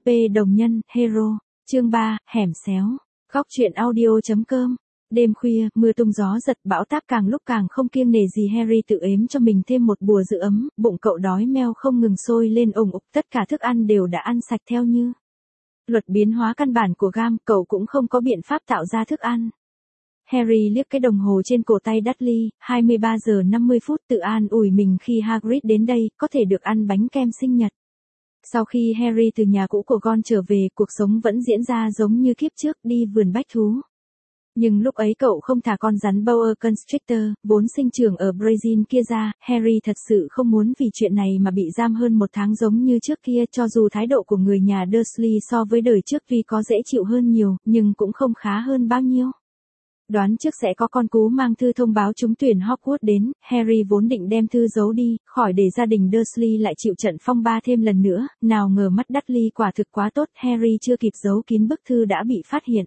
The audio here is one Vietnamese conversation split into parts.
đồng nhân, hero. Chương 3, hẻm xéo. Góc truyện audio.com. Đêm khuya, mưa tung gió giật, bão táp càng lúc càng không kiêng nể gì. Harry tự ếm cho mình thêm một bùa giữ ấm, bụng cậu đói meo không ngừng sôi lên ùng ục, tất cả thức ăn đều đã ăn sạch theo như luật biến hóa căn bản của gam, cậu cũng không có biện pháp tạo ra thức ăn. Harry liếc cái đồng hồ trên cổ tay Dudley, 23 giờ 50 phút, tự an ủi mình khi Hagrid đến đây, có thể được ăn bánh kem sinh nhật. Sau khi Harry từ nhà cũ của Ron trở về, cuộc sống vẫn diễn ra giống như kiếp trước, đi vườn bách thú. Nhưng lúc ấy cậu không thả con rắn Boa Constrictor, vốn sinh trưởng ở Brazil kia ra. Harry thật sự không muốn vì chuyện này mà bị giam hơn một tháng giống như trước kia, cho dù thái độ của người nhà Dursley so với đời trước tuy có dễ chịu hơn nhiều, nhưng cũng không khá hơn bao nhiêu. Đoán trước sẽ có con cú mang thư thông báo trúng tuyển Hogwarts đến, Harry vốn định đem thư giấu đi, khỏi để gia đình Dursley lại chịu trận phong ba thêm lần nữa, nào ngờ mắt Dudley quả thực quá tốt, Harry chưa kịp giấu kín bức thư đã bị phát hiện.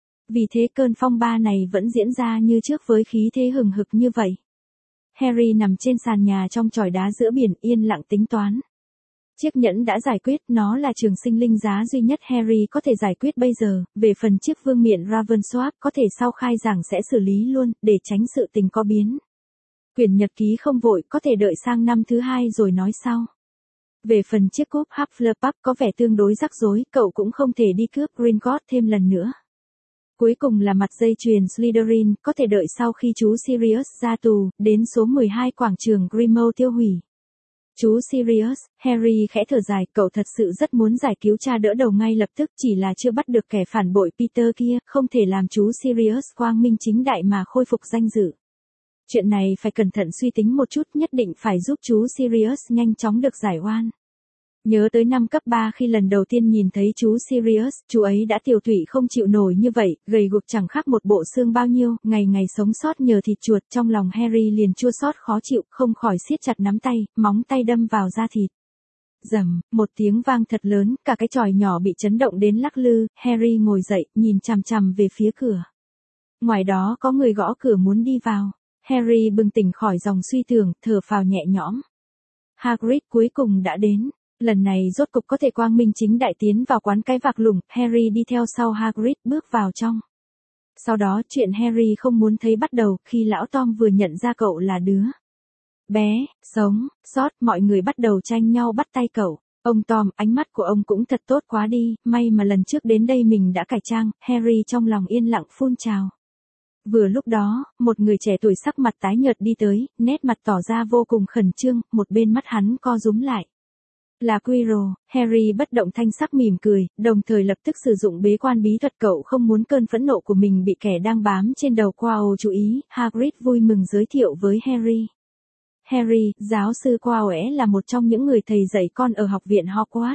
Vì thế cơn phong ba này vẫn diễn ra như trước với khí thế hừng hực như vậy. Harry nằm trên sàn nhà trong chòi đá giữa biển, yên lặng tính toán. Chiếc nhẫn đã giải quyết, nó là trường sinh linh giá duy nhất Harry có thể giải quyết bây giờ, về phần chiếc vương miện Ravensworth có thể sau khai giảng sẽ xử lý luôn, để tránh sự tình có biến. Quyển nhật ký không vội, có thể đợi sang năm thứ 2 rồi nói sau. Về phần chiếc cúp Hufflepuff có vẻ tương đối rắc rối, cậu cũng không thể đi cướp Gringotts thêm lần nữa. Cuối cùng là mặt dây chuyền Slytherin, có thể đợi sau khi chú Sirius ra tù, đến số 12 quảng trường Grimmauld tiêu hủy. Chú Sirius, Harry khẽ thở dài, cậu thật sự rất muốn giải cứu cha đỡ đầu ngay lập tức, chỉ là chưa bắt được kẻ phản bội Peter kia, không thể làm chú Sirius quang minh chính đại mà khôi phục danh dự. Chuyện này phải cẩn thận suy tính một chút, nhất định phải giúp chú Sirius nhanh chóng được giải oan. Nhớ tới năm cấp 3 khi lần đầu tiên nhìn thấy chú Sirius, chú ấy đã tiều tụy không chịu nổi như vậy, gầy guộc chẳng khác một bộ xương bao nhiêu, ngày ngày sống sót nhờ thịt chuột, trong lòng Harry liền chua xót khó chịu, không khỏi siết chặt nắm tay, móng tay đâm vào da thịt. Rầm, một tiếng vang thật lớn, cả cái chòi nhỏ bị chấn động đến lắc lư, Harry ngồi dậy, nhìn chằm chằm về phía cửa. Ngoài đó có người gõ cửa muốn đi vào. Harry bừng tỉnh khỏi dòng suy tưởng, thở phào nhẹ nhõm. Hagrid cuối cùng đã đến. Lần này rốt cục có thể quang minh chính đại tiến vào quán cái vạc lủng, Harry đi theo sau Hagrid bước vào trong. Sau đó chuyện Harry không muốn thấy bắt đầu khi lão Tom vừa nhận ra cậu là đứa bé, sống, sót, mọi người bắt đầu tranh nhau bắt tay cậu. Ông Tom, ánh mắt của ông cũng thật tốt quá đi, may mà lần trước đến đây mình đã cải trang, Harry trong lòng yên lặng phun trào. Vừa lúc đó, một người trẻ tuổi sắc mặt tái nhợt đi tới, nét mặt tỏ ra vô cùng khẩn trương, một bên mắt hắn co rúm lại. Là Quirrell. Harry bất động thanh sắc mỉm cười, đồng thời lập tức sử dụng bế quan bí thuật, cậu không muốn cơn phẫn nộ của mình bị kẻ đang bám trên đầu Quirrell chú ý. Hagrid vui mừng giới thiệu với Harry. Harry, giáo sư Quirrell là một trong những người thầy dạy con ở học viện Hogwarts.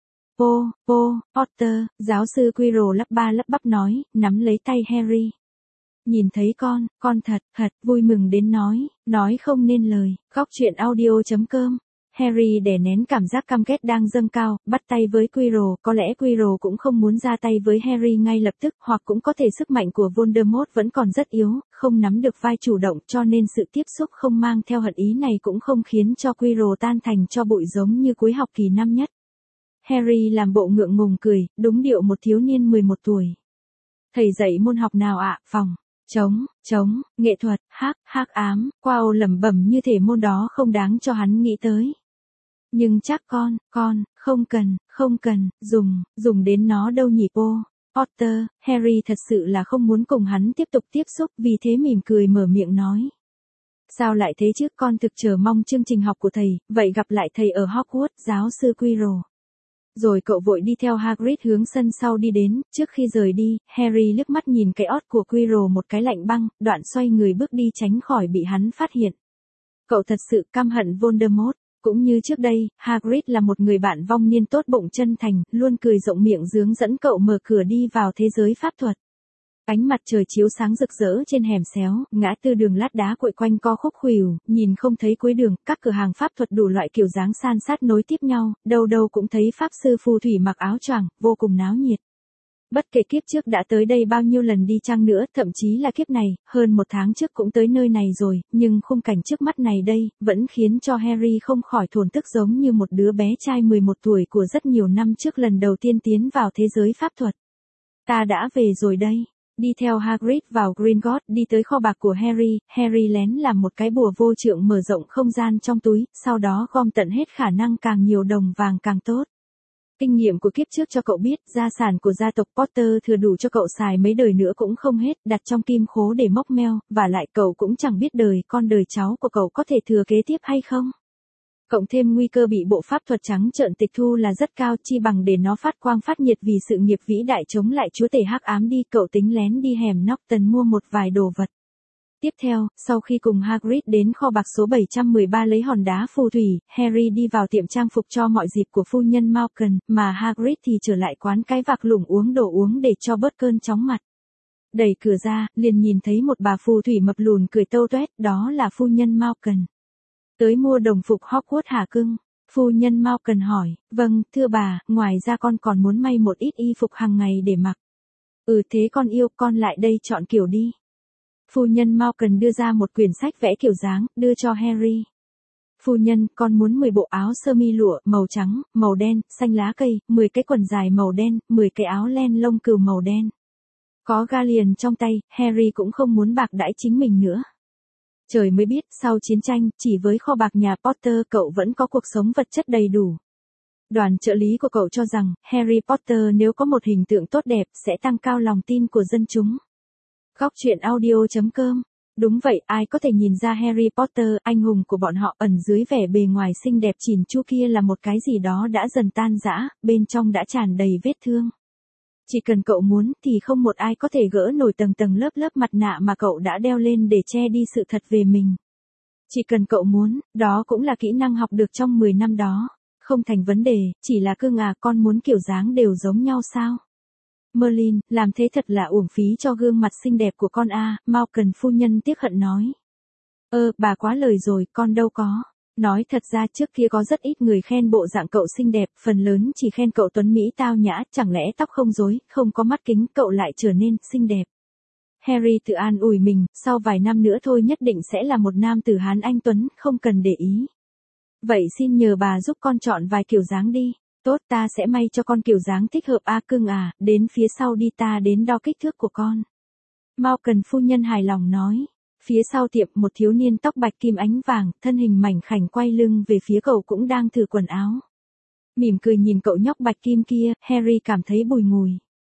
Potter, giáo sư Quirrell lắp ba lắp bắp nói, nắm lấy tay Harry. Nhìn thấy con thật vui mừng đến nói không nên lời. Góc truyện audio.com. Harry đè nén cảm giác căm ghét đang dâng cao, bắt tay với Quirrell, có lẽ Quirrell cũng không muốn ra tay với Harry ngay lập tức, hoặc cũng có thể sức mạnh của Voldemort vẫn còn rất yếu, không nắm được vai chủ động, cho nên sự tiếp xúc không mang theo hận ý này cũng không khiến cho Quirrell tan thành tro bụi giống như cuối học kỳ năm nhất. Harry làm bộ ngượng ngùng cười, đúng điệu một thiếu niên 11 tuổi. Thầy dạy môn học nào ạ? Phòng trống, nghệ thuật, hắc ám, Quirrell lẩm bẩm như thể môn đó không đáng cho hắn nghĩ tới. Nhưng chắc con, không cần, dùng đến nó đâu nhỉ Potter. Harry thật sự là không muốn cùng hắn tiếp tục tiếp xúc, vì thế mỉm cười mở miệng nói. Sao lại thế chứ, con thực chờ mong chương trình học của thầy, vậy gặp lại thầy ở Hogwarts, giáo sư Quirrell. Rồi cậu vội đi theo Hagrid hướng sân sau đi đến, trước khi rời đi, Harry liếc mắt nhìn cái ót của Quirrell một cái lạnh băng, đoạn xoay người bước đi tránh khỏi bị hắn phát hiện. Cậu thật sự căm hận Voldemort. Cũng như trước đây, Hagrid là một người bạn vong niên tốt bụng chân thành, luôn cười rộng miệng hướng dẫn cậu mở cửa đi vào thế giới pháp thuật. Ánh mặt trời chiếu sáng rực rỡ trên hẻm xéo, ngã tư đường lát đá cuội quanh co khúc khuỷu, nhìn không thấy cuối đường, các cửa hàng pháp thuật đủ loại kiểu dáng san sát nối tiếp nhau, đâu đâu cũng thấy pháp sư phù thủy mặc áo choàng, vô cùng náo nhiệt. Bất kể kiếp trước đã tới đây bao nhiêu lần đi chăng nữa, thậm chí là kiếp này, hơn 1 tháng trước cũng tới nơi này rồi, nhưng khung cảnh trước mắt này đây, vẫn khiến cho Harry không khỏi thổn thức giống như một đứa bé trai 11 tuổi của rất nhiều năm trước lần đầu tiên tiến vào thế giới pháp thuật. Ta đã về rồi đây. Đi theo Hagrid vào Gringotts, đi tới kho bạc của Harry, Harry lén làm một cái bùa vô trượng mở rộng không gian trong túi, sau đó gom tận hết khả năng càng nhiều đồng vàng càng tốt. Kinh nghiệm của kiếp trước cho cậu biết, gia sản của gia tộc Potter thừa đủ cho cậu xài mấy đời nữa cũng không hết, đặt trong kim khố để móc meo, và lại cậu cũng chẳng biết con đời cháu của cậu có thể thừa kế tiếp hay không. Cộng thêm nguy cơ bị bộ pháp thuật trắng trợn tịch thu là rất cao, chi bằng để nó phát quang phát nhiệt vì sự nghiệp vĩ đại chống lại chúa tể hắc ám đi. Cậu tính lén đi hẻm Norton mua một vài đồ vật. Tiếp theo, sau khi cùng Hagrid đến kho bạc số 713 lấy hòn đá phù thủy, Harry đi vào tiệm trang phục cho mọi dịp của phu nhân Malkin, mà Hagrid thì trở lại quán cái vạc lủng uống đồ uống để cho bớt cơn chóng mặt. Đẩy cửa ra, liền nhìn thấy một bà phù thủy mập lùn cười tâu toét, đó là phu nhân Malkin. Tới mua đồng phục Hogwarts hả cưng? Phu nhân Malkin hỏi. Vâng, thưa bà, ngoài ra con còn muốn may một ít y phục hàng ngày để mặc. Thế con yêu, con lại đây chọn kiểu đi. Phu nhân Malkin đưa ra một quyển sách vẽ kiểu dáng, đưa cho Harry. Phu nhân, con muốn 10 bộ áo sơ mi lụa, màu trắng, màu đen, xanh lá cây, 10 cái quần dài màu đen, 10 cái áo len lông cừu màu đen. Có galleon trong tay, Harry cũng không muốn bạc đãi chính mình nữa. Trời mới biết, sau chiến tranh, chỉ với kho bạc nhà Potter cậu vẫn có cuộc sống vật chất đầy đủ. Đoàn trợ lý của cậu cho rằng, Harry Potter nếu có một hình tượng tốt đẹp, sẽ tăng cao lòng tin của dân chúng. Góc truyện audio.com. Đúng vậy, ai có thể nhìn ra Harry Potter, anh hùng của bọn họ, ẩn dưới vẻ bề ngoài xinh đẹp chỉn chu kia là một cái gì đó đã dần tan rã, bên trong đã tràn đầy vết thương. Chỉ cần cậu muốn thì không một ai có thể gỡ nổi tầng tầng lớp lớp mặt nạ mà cậu đã đeo lên để che đi sự thật về mình. Chỉ cần cậu muốn, đó cũng là kỹ năng học được trong 10 năm đó. Không thành vấn đề, chỉ là cưng à, con muốn kiểu dáng đều giống nhau sao? Merlin, làm thế thật là uổng phí cho gương mặt xinh đẹp của con a. Malkin phu nhân tiếc hận nói. Bà quá lời rồi, con đâu có. Nói thật ra trước kia có rất ít người khen bộ dạng cậu xinh đẹp, phần lớn chỉ khen cậu tuấn mỹ tao nhã, chẳng lẽ tóc không rối, không có mắt kính, cậu lại trở nên xinh đẹp. Harry tự an ủi mình, sau vài năm nữa thôi nhất định sẽ là một nam tử Hán anh tuấn, không cần để ý. Vậy xin nhờ bà giúp con chọn vài kiểu dáng đi. Tốt, ta sẽ may cho con kiểu dáng thích hợp a cưng à, đến phía sau đi, ta đến đo kích thước của con. Malkin phu nhân hài lòng nói. Phía sau tiệm, một thiếu niên tóc bạch kim ánh vàng, thân hình mảnh khảnh quay lưng về phía cậu cũng đang thử quần áo. Mỉm cười nhìn cậu nhóc bạch kim kia, Harry cảm thấy bùi ngùi.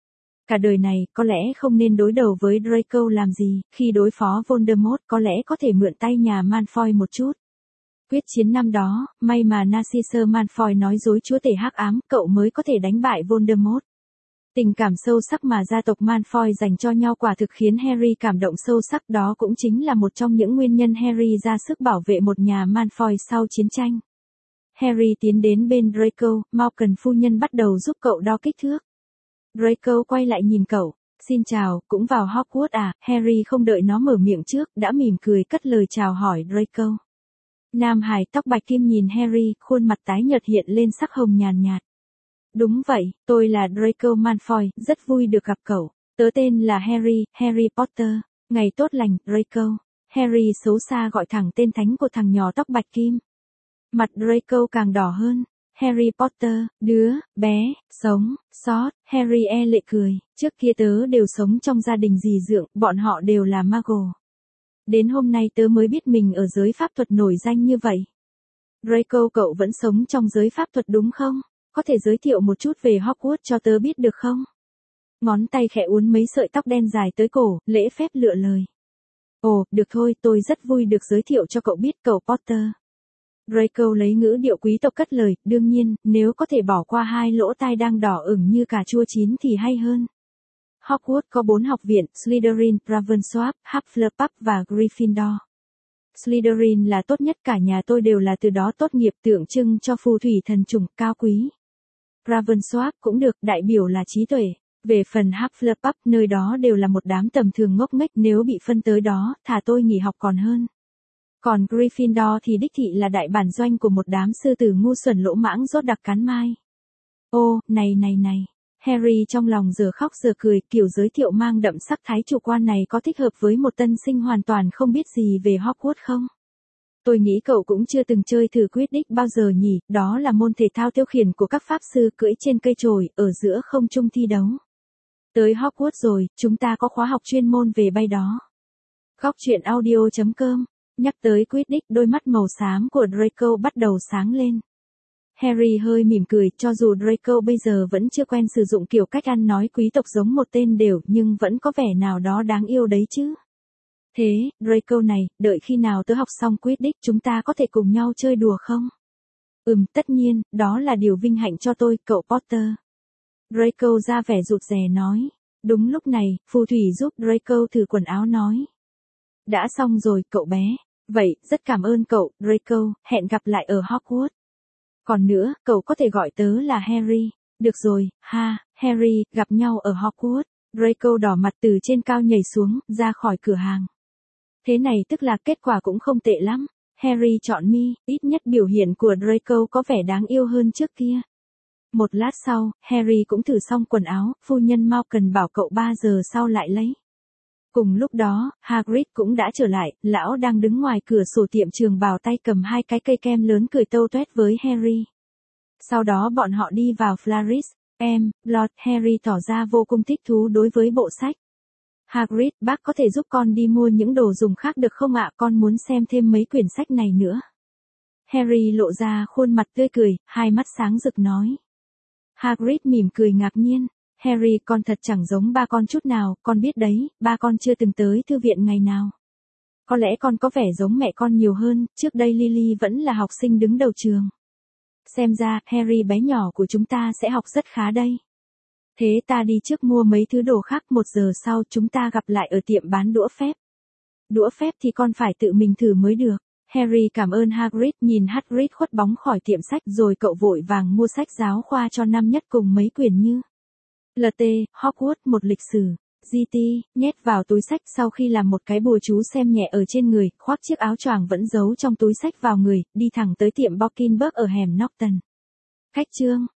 Cả đời này, có lẽ không nên đối đầu với Draco làm gì, khi đối phó Voldemort có lẽ có thể mượn tay nhà Malfoy một chút. Quyết chiến năm đó, may mà Narcisse Malfoy nói dối chúa tể hắc ám, cậu mới có thể đánh bại Voldemort. Tình cảm sâu sắc mà gia tộc Malfoy dành cho nhau quả thực khiến Harry cảm động sâu sắc, đó cũng chính là một trong những nguyên nhân Harry ra sức bảo vệ một nhà Malfoy sau chiến tranh. Harry tiến đến bên Draco, Malkin phu nhân bắt đầu giúp cậu đo kích thước. Draco quay lại nhìn cậu. Xin chào, cũng vào Hogwarts à? Harry không đợi nó mở miệng trước, đã mỉm cười cất lời chào hỏi Draco. Nam hài tóc bạch kim nhìn Harry, khuôn mặt tái nhợt hiện lên sắc hồng nhàn nhạt. Đúng vậy, tôi là Draco Malfoy, rất vui được gặp cậu. Tớ tên là Harry, Harry Potter. Ngày tốt lành, Draco. Harry xấu xa gọi thẳng tên thánh của thằng nhỏ tóc bạch kim. Mặt Draco càng đỏ hơn. Harry Potter, đứa, bé, sống, sót. Harry e lệ cười. Trước kia tớ đều sống trong gia đình dì dượng, bọn họ đều là Muggle. Đến hôm nay tớ mới biết mình ở giới pháp thuật nổi danh như vậy. Draco, cậu vẫn sống trong giới pháp thuật đúng không? Có thể giới thiệu một chút về Hogwarts cho tớ biết được không? Ngón tay khẽ uốn mấy sợi tóc đen dài tới cổ, lễ phép lựa lời. Ồ, được thôi, tôi rất vui được giới thiệu cho cậu biết, cậu Potter. Draco lấy ngữ điệu quý tộc cất lời, đương nhiên, nếu có thể bỏ qua hai lỗ tai đang đỏ ửng như cà chua chín thì hay hơn. Hogwarts có 4 học viện, Slytherin, Ravenclaw, Hufflepuff và Gryffindor. Slytherin là tốt nhất, cả nhà tôi đều là từ đó tốt nghiệp, tượng trưng cho phù thủy thần chủng cao quý. Ravenclaw cũng được, đại biểu là trí tuệ. Về phần Hufflepuff, nơi đó đều là một đám tầm thường ngốc nghếch, nếu bị phân tới đó, thà tôi nghỉ học còn hơn. Còn Gryffindor thì đích thị là đại bản doanh của một đám sư tử ngu xuẩn lỗ mãng rốt đặc cắn mai. Ô, này. Harry trong lòng giờ khóc giờ cười, kiểu giới thiệu mang đậm sắc thái chủ quan này có thích hợp với một tân sinh hoàn toàn không biết gì về Hogwarts không? Tôi nghĩ cậu cũng chưa từng chơi thử Quidditch bao giờ nhỉ, đó là môn thể thao tiêu khiển của các pháp sư cưỡi trên cây chổi, ở giữa không trung thi đấu. Tới Hogwarts rồi, chúng ta có khóa học chuyên môn về bay đó. Góc truyện audio.com. Nhắc tới Quidditch, đôi mắt màu xám của Draco bắt đầu sáng lên. Harry hơi mỉm cười, cho dù Draco bây giờ vẫn chưa quen sử dụng kiểu cách ăn nói quý tộc giống một tên đều, nhưng vẫn có vẻ nào đó đáng yêu đấy chứ. Thế, Draco này, đợi khi nào tớ học xong Quidditch chúng ta có thể cùng nhau chơi đùa không? Tất nhiên, đó là điều vinh hạnh cho tôi, cậu Potter. Draco ra vẻ rụt rè nói. Đúng lúc này, phù thủy giúp Draco thử quần áo nói. Đã xong rồi, cậu bé. Vậy, rất cảm ơn cậu, Draco, hẹn gặp lại ở Hogwarts. Còn nữa, cậu có thể gọi tớ là Harry. Được rồi, Harry, gặp nhau ở Hogwarts. Draco đỏ mặt từ trên cao nhảy xuống, ra khỏi cửa hàng. Thế này tức là kết quả cũng không tệ lắm. Harry chọn mi, ít nhất biểu hiện của Draco có vẻ đáng yêu hơn trước kia. Một lát sau, Harry cũng thử xong quần áo, phu nhân Malcolm bảo cậu 3 giờ sau lại lấy. Cùng lúc đó, Hagrid cũng đã trở lại, lão đang đứng ngoài cửa sổ tiệm trường bào tay cầm 2 cái cây kem lớn cười tâu tuét với Harry. Sau đó bọn họ đi vào Flaris, Lord Harry tỏ ra vô cùng thích thú đối với bộ sách. Hagrid, bác có thể giúp con đi mua những đồ dùng khác được không ạ? Con muốn xem thêm mấy quyển sách này nữa. Harry lộ ra khuôn mặt tươi cười, hai mắt sáng rực nói. Hagrid mỉm cười ngạc nhiên. Harry, con thật chẳng giống ba con chút nào, con biết đấy, ba con chưa từng tới thư viện ngày nào. Có lẽ con có vẻ giống mẹ con nhiều hơn, trước đây Lily vẫn là học sinh đứng đầu trường. Xem ra, Harry bé nhỏ của chúng ta sẽ học rất khá đây. Thế ta đi trước mua mấy thứ đồ khác, 1 giờ sau chúng ta gặp lại ở tiệm bán đũa phép. Đũa phép thì con phải tự mình thử mới được. Harry cảm ơn Hagrid, nhìn Hagrid khuất bóng khỏi tiệm sách rồi cậu vội vàng mua sách giáo khoa cho năm nhất cùng mấy quyển như LT, Hogwarts, một lịch sử, GT, nhét vào túi sách sau khi làm một cái bùa chú xem nhẹ ở trên người, khoác chiếc áo choàng vẫn giấu trong túi sách vào người, đi thẳng tới tiệm Buckingham ở hẻm Norton. Khách chương.